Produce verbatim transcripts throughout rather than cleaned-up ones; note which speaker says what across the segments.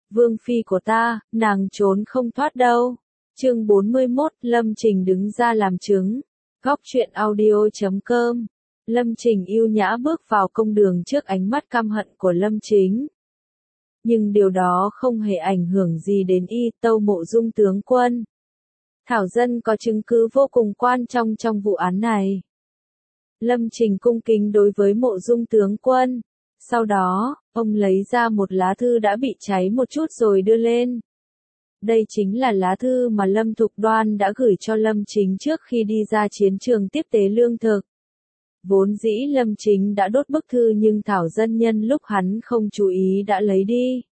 Speaker 1: Vương phi của ta, nàng trốn không thoát đâu. Chương bốn mươi mốt, Lâm Trình đứng ra làm chứng. Góc truyện audio chấm com. Lâm Trình yêu nhã bước vào công đường trước ánh mắt căm hận của Lâm Chính. Nhưng điều đó không hề ảnh hưởng gì đến y Tâu Mộ Dung tướng quân. Thảo dân có chứng cứ vô cùng quan trọng trong vụ án này. Lâm Trình cung kính đối với Mộ Dung tướng quân. Sau đó, ông lấy ra một lá thư đã bị cháy một chút rồi đưa lên. Đây chính là lá thư mà Lâm Thục Đoan đã gửi cho Lâm Chính trước khi đi ra chiến trường tiếp tế lương thực. Vốn dĩ Lâm Chính đã đốt bức thư nhưng Thảo dân nhân lúc hắn không chú ý đã lấy đi.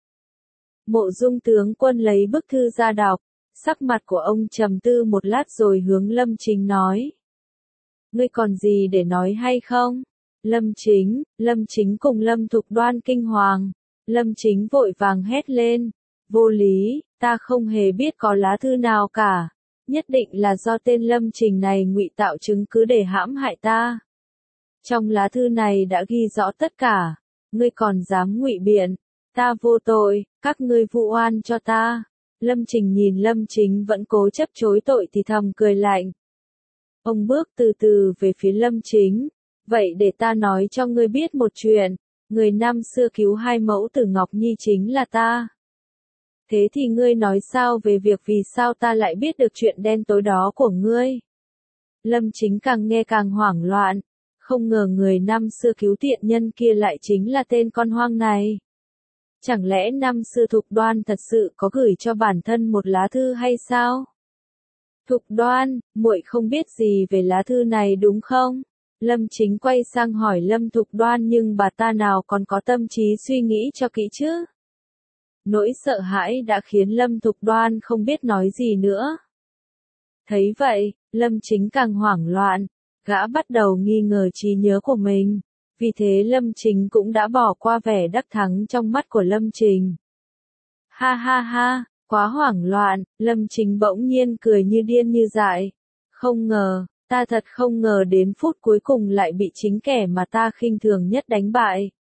Speaker 1: Mộ Dung tướng quân lấy bức thư ra đọc, sắc mặt của ông trầm tư một lát rồi hướng Lâm Chính nói. Ngươi còn gì để nói hay không? Lâm Chính, Lâm Chính cùng Lâm Thục Đoan kinh hoàng. Lâm Chính vội vàng hét lên. Vô lý, ta không hề biết có lá thư nào cả. Nhất định là do tên Lâm Trình này ngụy tạo chứng cứ để hãm hại ta. Trong lá thư này đã ghi rõ tất cả. Ngươi còn dám ngụy biện. Ta vô tội, các ngươi vụ oan cho ta. Lâm Trình nhìn Lâm Chính vẫn cố chấp chối tội thì thầm cười lạnh. Ông bước từ từ về phía Lâm Chính. Vậy để ta nói cho ngươi biết một chuyện. Người năm xưa cứu hai mẫu tử Ngọc Nhi chính là ta. Thế thì ngươi nói sao về việc vì sao ta lại biết được chuyện đen tối đó của ngươi? Lâm Chính càng nghe càng hoảng loạn. Không ngờ người năm xưa cứu tiện nhân kia lại chính là tên con hoang này. Chẳng lẽ năm xưa Thục Đoan thật sự có gửi cho bản thân một lá thư hay sao? Thục Đoan, muội không biết gì về lá thư này đúng không? Lâm Chính quay sang hỏi Lâm Thục Đoan nhưng bà ta nào còn có tâm trí suy nghĩ cho kỹ chứ? Nỗi sợ hãi đã khiến Lâm Thục Đoan không biết nói gì nữa. Thấy vậy, Lâm Chính càng hoảng loạn, gã bắt đầu nghi ngờ trí nhớ của mình. Vì thế Lâm Chính cũng đã bỏ qua vẻ đắc thắng trong mắt của Lâm Trình. Ha ha ha, quá hoảng loạn, Lâm Chính bỗng nhiên cười như điên như dại. Không ngờ, ta thật không ngờ đến phút cuối cùng lại bị chính kẻ mà ta khinh thường nhất đánh bại.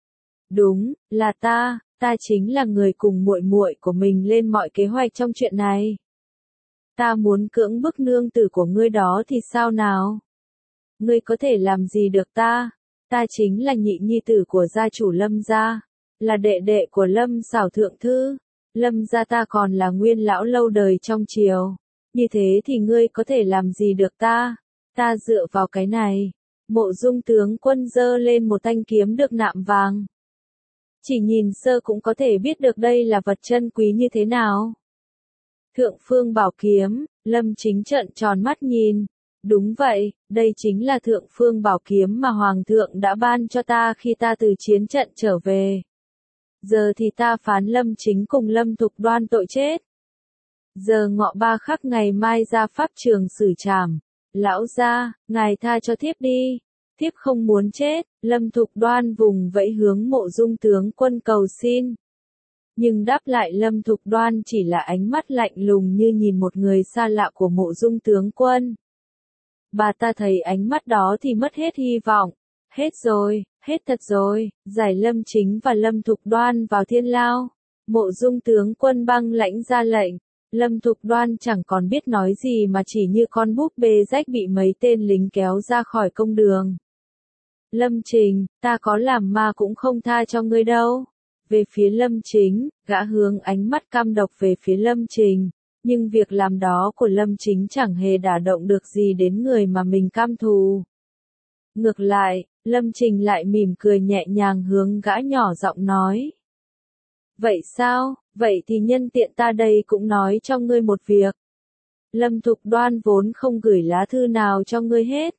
Speaker 1: Đúng, là ta, ta chính là người cùng muội muội của mình lên mọi kế hoạch trong chuyện này. Ta muốn cưỡng bức nương tử của ngươi đó thì sao nào? Ngươi có thể làm gì được ta? Ta chính là nhị nhi tử của gia chủ Lâm gia, là đệ đệ của Lâm Xảo thượng thư. Lâm gia ta còn là nguyên lão lâu đời trong triều. Như thế thì ngươi có thể làm gì được ta? Ta dựa vào cái này. Mộ Dung tướng quân giơ lên một thanh kiếm được nạm vàng. Chỉ nhìn sơ cũng có thể biết được đây là vật chân quý như thế nào. Thượng Phương Bảo Kiếm, Lâm Chính trợn tròn mắt nhìn. Đúng vậy, đây chính là Thượng Phương Bảo Kiếm mà Hoàng thượng đã ban cho ta khi ta từ chiến trận trở về. Giờ thì ta phán Lâm Chính cùng Lâm Thục Đoan tội chết. Giờ ngọ ba khắc ngày mai ra pháp trường xử trảm. Lão gia, ngài tha cho thiếp đi. Thiếp không muốn chết. Lâm Thục Đoan vùng vẫy hướng Mộ Dung tướng quân cầu xin. Nhưng đáp lại Lâm Thục Đoan chỉ là ánh mắt lạnh lùng như nhìn một người xa lạ của Mộ Dung tướng quân. Bà ta thấy ánh mắt đó thì mất hết hy vọng. Hết rồi, hết thật rồi, giải Lâm Chính và Lâm Thục Đoan vào thiên lao. Mộ Dung tướng quân băng lãnh ra lệnh. Lâm Thục Đoan chẳng còn biết nói gì mà chỉ như con búp bê rách bị mấy tên lính kéo ra khỏi công đường. Lâm Trình, ta có làm ma cũng không tha cho ngươi đâu. Về phía Lâm Chính, gã hướng ánh mắt căm độc về phía Lâm Trình. Nhưng việc làm đó của Lâm Chính chẳng hề đả động được gì đến người mà mình căm thù. Ngược lại, Lâm Trình lại mỉm cười nhẹ nhàng hướng gã nhỏ giọng nói. Vậy sao, vậy thì nhân tiện ta đây cũng nói cho ngươi một việc. Lâm Thục Đoan vốn không gửi lá thư nào cho ngươi hết.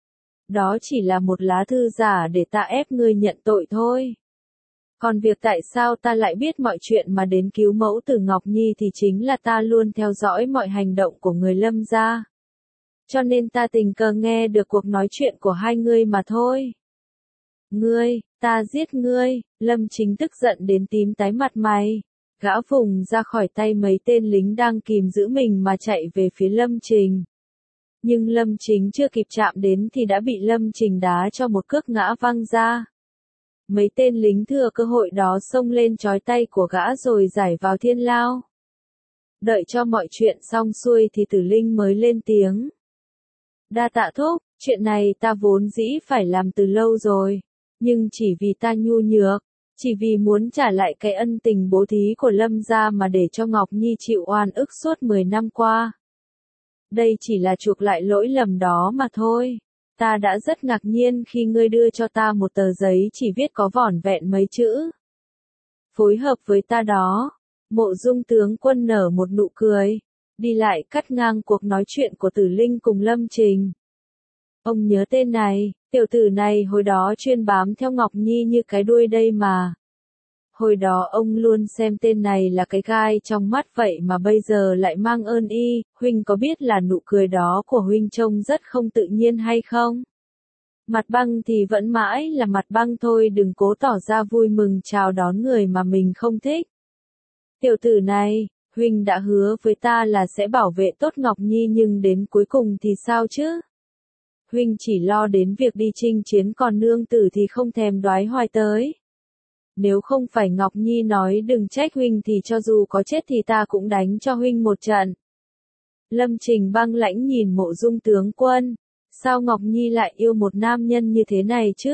Speaker 1: Đó chỉ là một lá thư giả để ta ép ngươi nhận tội thôi. Còn việc tại sao ta lại biết mọi chuyện mà đến cứu mẫu tử Ngọc Nhi thì chính là ta luôn theo dõi mọi hành động của người Lâm gia. Cho nên ta tình cờ nghe được cuộc nói chuyện của hai ngươi mà thôi. Ngươi, ta giết ngươi, Lâm Chính tức giận đến tím tái mặt mày. Gã vùng ra khỏi tay mấy tên lính đang kìm giữ mình mà chạy về phía Lâm Trình. Nhưng Lâm Chính chưa kịp chạm đến thì đã bị Lâm Trình đá cho một cước ngã văng ra. Mấy tên lính thừa cơ hội đó xông lên trói tay của gã rồi giải vào thiên lao. Đợi cho mọi chuyện xong xuôi thì Tử Linh mới lên tiếng. Đa tạ thúc, chuyện này ta vốn dĩ phải làm từ lâu rồi. Nhưng chỉ vì ta nhu nhược, chỉ vì muốn trả lại cái ân tình bố thí của Lâm gia mà để cho Ngọc Nhi chịu oan ức suốt mười năm qua. Đây chỉ là chuộc lại lỗi lầm đó mà thôi. Ta đã rất ngạc nhiên khi ngươi đưa cho ta một tờ giấy chỉ viết có vỏn vẹn mấy chữ. Phối hợp với ta đó. Mộ Dung tướng quân nở một nụ cười, đi lại cắt ngang cuộc nói chuyện của Tử Linh cùng Lâm Trình. Ông nhớ tên này, tiểu tử này hồi đó chuyên bám theo Ngọc Nhi như cái đuôi đây mà. Hồi đó ông luôn xem tên này là cái gai trong mắt vậy mà bây giờ lại mang ơn y, huynh có biết là nụ cười đó của huynh trông rất không tự nhiên hay không? Mặt băng thì vẫn mãi là mặt băng thôi, đừng cố tỏ ra vui mừng chào đón người mà mình không thích. Tiểu tử này, huynh đã hứa với ta là sẽ bảo vệ tốt Ngọc Nhi nhưng đến cuối cùng thì sao chứ? Huynh chỉ lo đến việc đi chinh chiến còn nương tử thì không thèm đoái hoài tới. Nếu không phải Ngọc Nhi nói đừng trách huynh thì cho dù có chết thì ta cũng đánh cho huynh một trận. Lâm Trình băng lãnh nhìn Mộ Dung tướng quân. Sao Ngọc Nhi lại yêu một nam nhân như thế này chứ?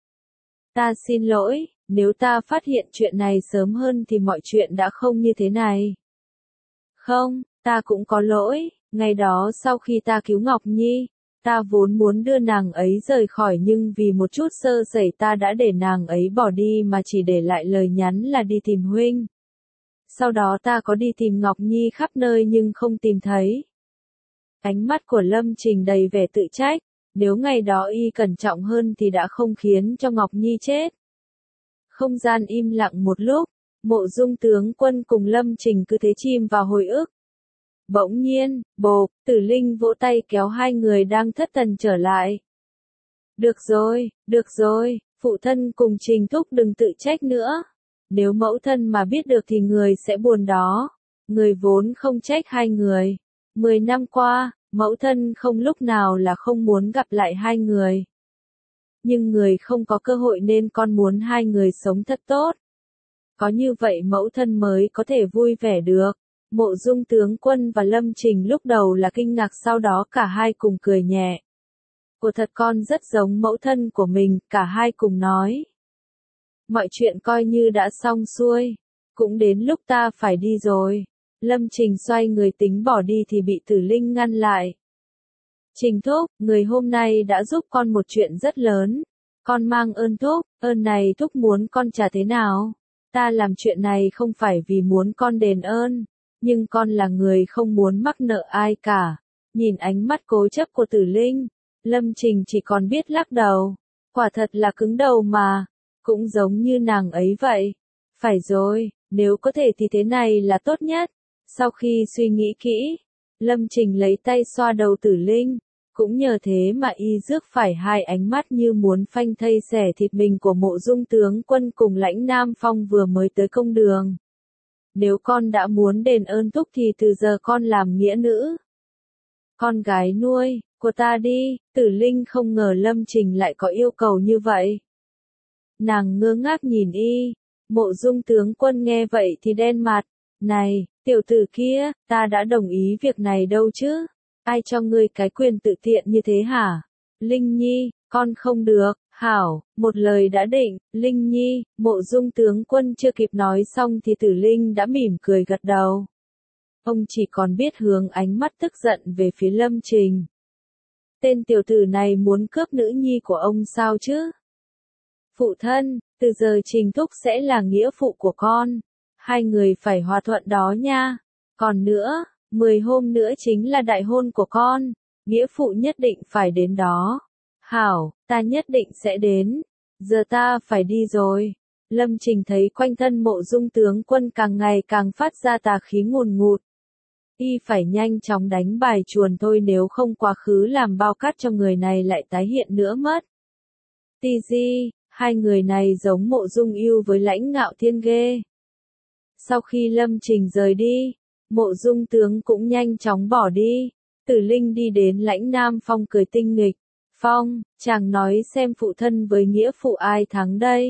Speaker 1: Ta xin lỗi, nếu ta phát hiện chuyện này sớm hơn thì mọi chuyện đã không như thế này. Không, ta cũng có lỗi, ngày đó sau khi ta cứu Ngọc Nhi, ta vốn muốn đưa nàng ấy rời khỏi nhưng vì một chút sơ sẩy ta đã để nàng ấy bỏ đi mà chỉ để lại lời nhắn là đi tìm huynh. Sau đó ta có đi tìm Ngọc Nhi khắp nơi nhưng không tìm thấy. Ánh mắt của Lâm Trình đầy vẻ tự trách, nếu ngày đó y cẩn trọng hơn thì đã không khiến cho Ngọc Nhi chết. Không gian im lặng một lúc, Mộ Dung tướng quân cùng Lâm Trình cứ thế chìm vào hồi ức. Bỗng nhiên, bộp, Tử Linh vỗ tay kéo hai người đang thất thần trở lại. Được rồi, được rồi, phụ thân cùng Trình thúc đừng tự trách nữa. Nếu mẫu thân mà biết được thì người sẽ buồn đó. Người vốn không trách hai người. Mười năm qua, mẫu thân không lúc nào là không muốn gặp lại hai người. Nhưng người không có cơ hội nên con muốn hai người sống thật tốt. Có như vậy mẫu thân mới có thể vui vẻ được. Mộ Dung tướng quân và Lâm Trình lúc đầu là kinh ngạc sau đó cả hai cùng cười nhẹ. Của thật con rất giống mẫu thân của mình, cả hai cùng nói. Mọi chuyện coi như đã xong xuôi. Cũng đến lúc ta phải đi rồi. Lâm Trình xoay người tính bỏ đi thì bị Tử Linh ngăn lại. Trình thúc, người hôm nay đã giúp con một chuyện rất lớn. Con mang ơn thúc, ơn này thúc muốn con trả thế nào? Ta làm chuyện này không phải vì muốn con đền ơn. Nhưng con là người không muốn mắc nợ ai cả. Nhìn ánh mắt cố chấp của Tử Linh, Lâm Trình chỉ còn biết lắc đầu. Quả thật là cứng đầu mà. Cũng giống như nàng ấy vậy. Phải rồi, nếu có thể thì thế này là tốt nhất. Sau khi suy nghĩ kỹ, Lâm Trình lấy tay xoa đầu Tử Linh. Cũng nhờ thế mà y rước phải hai ánh mắt như muốn phanh thây xẻ thịt mình của Mộ Dung tướng quân cùng Lãnh Nam Phong vừa mới tới công đường. Nếu con đã muốn đền ơn thúc thì từ giờ con làm nghĩa nữ. Con gái nuôi, của ta đi, Tử Linh không ngờ Lâm Trình lại có yêu cầu như vậy. Nàng ngơ ngác nhìn y, Mộ Dung tướng quân nghe vậy thì đen mặt. Này, tiểu tử kia, ta đã đồng ý việc này đâu chứ? Ai cho ngươi cái quyền tự tiện như thế hả? Linh Nhi, con không được, hảo, một lời đã định, Linh Nhi, Mộ Dung tướng quân chưa kịp nói xong thì Tử Linh đã mỉm cười gật đầu. Ông chỉ còn biết hướng ánh mắt tức giận về phía Lâm Trình. Tên tiểu tử này muốn cướp nữ nhi của ông sao chứ? Phụ thân, từ giờ Trình thúc sẽ là nghĩa phụ của con. Hai người phải hòa thuận đó nha. Còn nữa, mười hôm nữa chính là đại hôn của con. Nghĩa phụ nhất định phải đến đó. Hảo, ta nhất định sẽ đến. Giờ ta phải đi rồi. Lâm Trình thấy quanh thân Mộ Dung tướng quân càng ngày càng phát ra tà khí ngùn ngụt. Y phải nhanh chóng đánh bài chuồn thôi nếu không quá khứ làm bao cát cho người này lại tái hiện nữa mất. Tì di, hai người này giống Mộ Dung Ưu với Lãnh Ngạo Thiên ghê. Sau khi Lâm Trình rời đi, Mộ Dung tướng cũng nhanh chóng bỏ đi. Tử Linh đi đến Lãnh Nam Phong cười tinh nghịch. Phong, chàng nói xem phụ thân với nghĩa phụ ai thắng đây.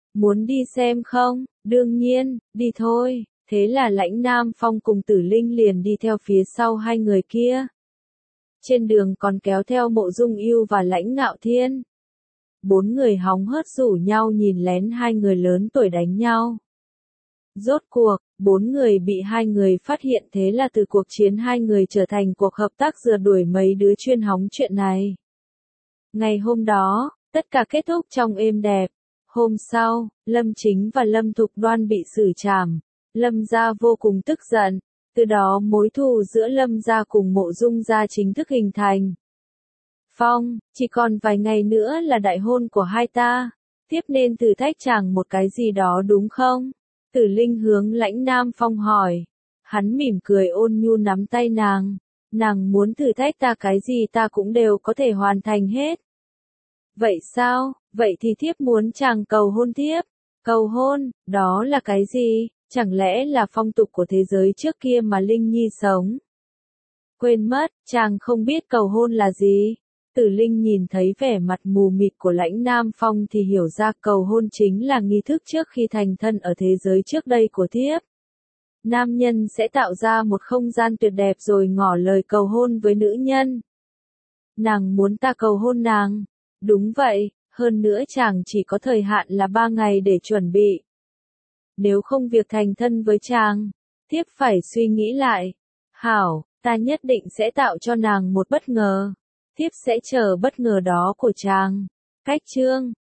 Speaker 1: Muốn đi xem không? Đương nhiên, đi thôi. Thế là Lãnh Nam Phong cùng Tử Linh liền đi theo phía sau hai người kia. Trên đường còn kéo theo Mộ Dung Ưu và Lãnh Ngạo Thiên. Bốn người hóng hớt rủ nhau nhìn lén hai người lớn tuổi đánh nhau. Rốt cuộc, bốn người bị hai người phát hiện, thế là từ cuộc chiến hai người trở thành cuộc hợp tác rượt đuổi mấy đứa chuyên hóng chuyện này. Ngày hôm đó, tất cả kết thúc trong êm đẹp. Hôm sau, Lâm Chính và Lâm Thục Đoan bị xử trảm. Lâm gia vô cùng tức giận, từ đó mối thù giữa Lâm gia cùng Mộ Dung gia chính thức hình thành. Phong, chỉ còn vài ngày nữa là đại hôn của hai ta, tiếp nên thử thách chàng một cái gì đó đúng không? Tử Linh hướng Lãnh Nam Phong hỏi. Hắn mỉm cười ôn nhu nắm tay nàng. Nàng muốn thử thách ta cái gì ta cũng đều có thể hoàn thành hết. Vậy sao? Vậy thì thiếp muốn chàng cầu hôn thiếp. Cầu hôn, đó là cái gì? Chẳng lẽ là phong tục của thế giới trước kia mà Linh Nhi sống? Quên mất, chàng không biết cầu hôn là gì? Tử Linh nhìn thấy vẻ mặt mù mịt của Lãnh Nam Phong thì hiểu ra cầu hôn chính là nghi thức trước khi thành thân ở thế giới trước đây của thiếp. Nam nhân sẽ tạo ra một không gian tuyệt đẹp rồi ngỏ lời cầu hôn với nữ nhân. Nàng muốn ta cầu hôn nàng. Đúng vậy, hơn nữa chàng chỉ có thời hạn là ba ngày để chuẩn bị. Nếu không việc thành thân với chàng, thiếp phải suy nghĩ lại. Hảo, ta nhất định sẽ tạo cho nàng một bất ngờ. Thiếp sẽ chờ bất ngờ đó của chàng. Cách chương